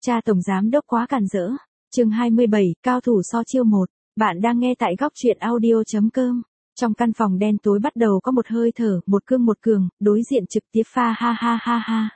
Cha tổng giám đốc quá càn rỡ. Chương 27, cao thủ so chiêu 1. Bạn đang nghe tại góc truyện audio.com. Trong căn phòng đen tối bắt đầu có một hơi thở, một cương một cường, đối diện trực tiếp pha ha ha ha ha.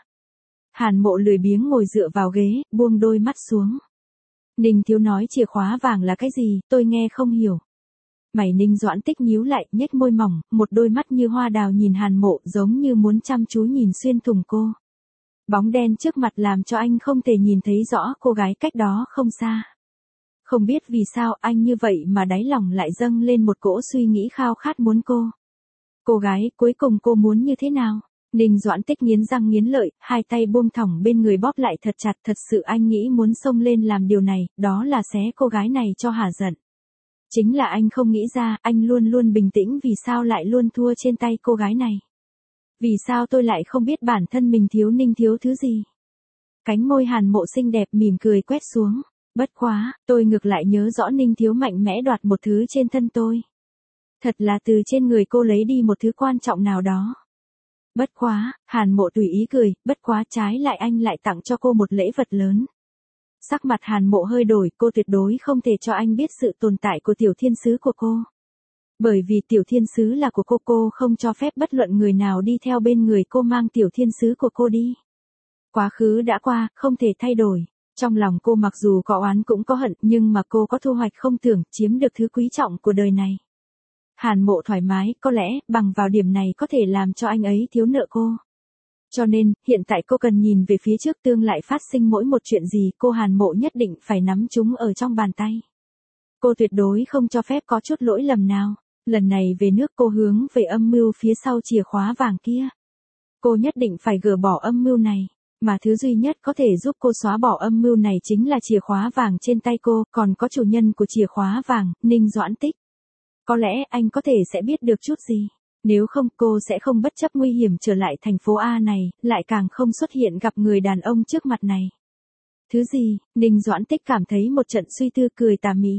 Hàn Mộ lười biếng ngồi dựa vào ghế, buông đôi mắt xuống. Ninh Thiếu nói chìa khóa vàng là cái gì, tôi nghe không hiểu. Mày Ninh Doãn Tích nhíu lại, nhếch môi mỏng, một đôi mắt như hoa đào nhìn Hàn Mộ giống như muốn chăm chú nhìn xuyên thủng cô. Bóng đen trước mặt làm cho anh không thể nhìn thấy rõ cô gái cách đó không xa. Không biết vì sao anh như vậy mà đáy lòng lại dâng lên một cỗ suy nghĩ khao khát muốn cô. Cô gái, cuối cùng cô muốn như thế nào? Ninh Doãn Tích nghiến răng nghiến lợi, hai tay buông thõng bên người bóp lại thật chặt. Thật sự anh nghĩ muốn xông lên làm điều này, đó là xé cô gái này cho hả giận. Chính là anh không nghĩ ra, anh luôn luôn bình tĩnh vì sao lại luôn thua trên tay cô gái này. Vì sao tôi lại không biết bản thân mình thiếu Ninh thiếu thứ gì? Cánh môi Hàn Mộ xinh đẹp mỉm cười quét xuống. Bất quá, tôi ngược lại nhớ rõ Ninh thiếu mạnh mẽ đoạt một thứ trên thân tôi. Thật là từ trên người cô lấy đi một thứ quan trọng nào đó. Bất quá, Hàn Mộ tùy ý cười, bất quá trái lại anh lại tặng cho cô một lễ vật lớn. Sắc mặt Hàn Mộ hơi đổi, cô tuyệt đối không thể cho anh biết sự tồn tại của tiểu thiên sứ của cô. Bởi vì tiểu thiên sứ là của cô không cho phép bất luận người nào đi theo bên người cô mang tiểu thiên sứ của cô đi. Quá khứ đã qua, không thể thay đổi. Trong lòng cô mặc dù có oán cũng có hận, nhưng mà cô có thu hoạch không tưởng, chiếm được thứ quý trọng của đời này. Hàn Mộ thoải mái, có lẽ, bằng vào điểm này có thể làm cho anh ấy thiếu nợ cô. Cho nên, hiện tại cô cần nhìn về phía trước, tương lại phát sinh mỗi một chuyện gì, cô Hàn Mộ nhất định phải nắm chúng ở trong bàn tay. Cô tuyệt đối không cho phép có chút lỗi lầm nào. Lần này về nước cô hướng về âm mưu phía sau chìa khóa vàng kia. Cô nhất định phải gỡ bỏ âm mưu này. Mà thứ duy nhất có thể giúp cô xóa bỏ âm mưu này chính là chìa khóa vàng trên tay cô, còn có chủ nhân của chìa khóa vàng, Ninh Doãn Tích. Có lẽ anh có thể sẽ biết được chút gì. Nếu không cô sẽ không bất chấp nguy hiểm trở lại thành phố A này, lại càng không xuất hiện gặp người đàn ông trước mặt này. Thứ gì? Ninh Doãn Tích cảm thấy một trận suy tư cười tà mị.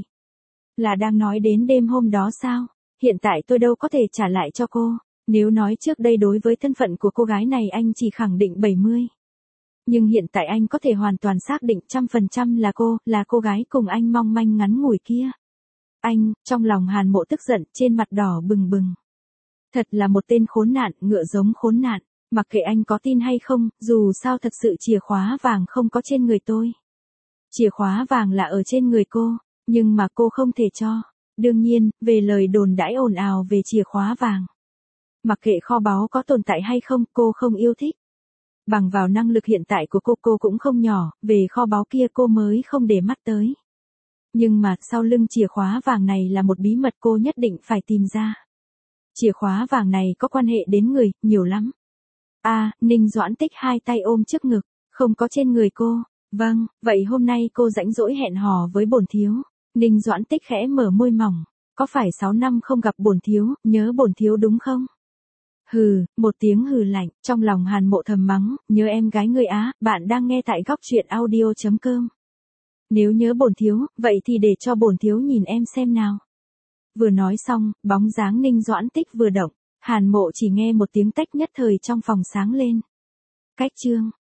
Là đang nói đến đêm hôm đó sao? Hiện tại tôi đâu có thể trả lại cho cô. Nếu nói trước đây đối với thân phận của cô gái này anh chỉ khẳng định 70. Nhưng hiện tại anh có thể hoàn toàn xác định 100% là cô gái cùng anh mong manh ngắn ngủi kia. Anh, trong lòng Hàn Mộ tức giận, trên mặt đỏ bừng bừng. Thật là một tên khốn nạn, ngựa giống khốn nạn. Mặc kệ anh có tin hay không, dù sao thật sự chìa khóa vàng không có trên người tôi. Chìa khóa vàng là ở trên người cô, nhưng mà cô không thể cho. Đương nhiên, về lời đồn đãi ồn ào về chìa khóa vàng. Mặc kệ kho báu có tồn tại hay không, cô không yêu thích. Bằng vào năng lực hiện tại của cô cũng không nhỏ, về kho báu kia cô mới không để mắt tới. Nhưng mà, sau lưng chìa khóa vàng này là một bí mật cô nhất định phải tìm ra. Chìa khóa vàng này có quan hệ đến người, nhiều lắm. Ninh Doãn Tích hai tay ôm trước ngực, không có trên người cô. Vâng, vậy hôm nay cô rảnh rỗi hẹn hò với bổn thiếu. Ninh Doãn Tích khẽ mở môi mỏng. Có phải 6 năm không gặp bổn thiếu, nhớ bổn thiếu đúng không? Hừ, một tiếng hừ lạnh, trong lòng Hàn Mộ thầm mắng, nhớ em gái ngươi á, bạn đang nghe tại góc truyện audio.com. Nếu nhớ bổn thiếu, vậy thì để cho bổn thiếu nhìn em xem nào. Vừa nói xong, bóng dáng Ninh Doãn Tích vừa động, Hàn Mộ chỉ nghe một tiếng tách nhất thời trong phòng sáng lên. Cách chương.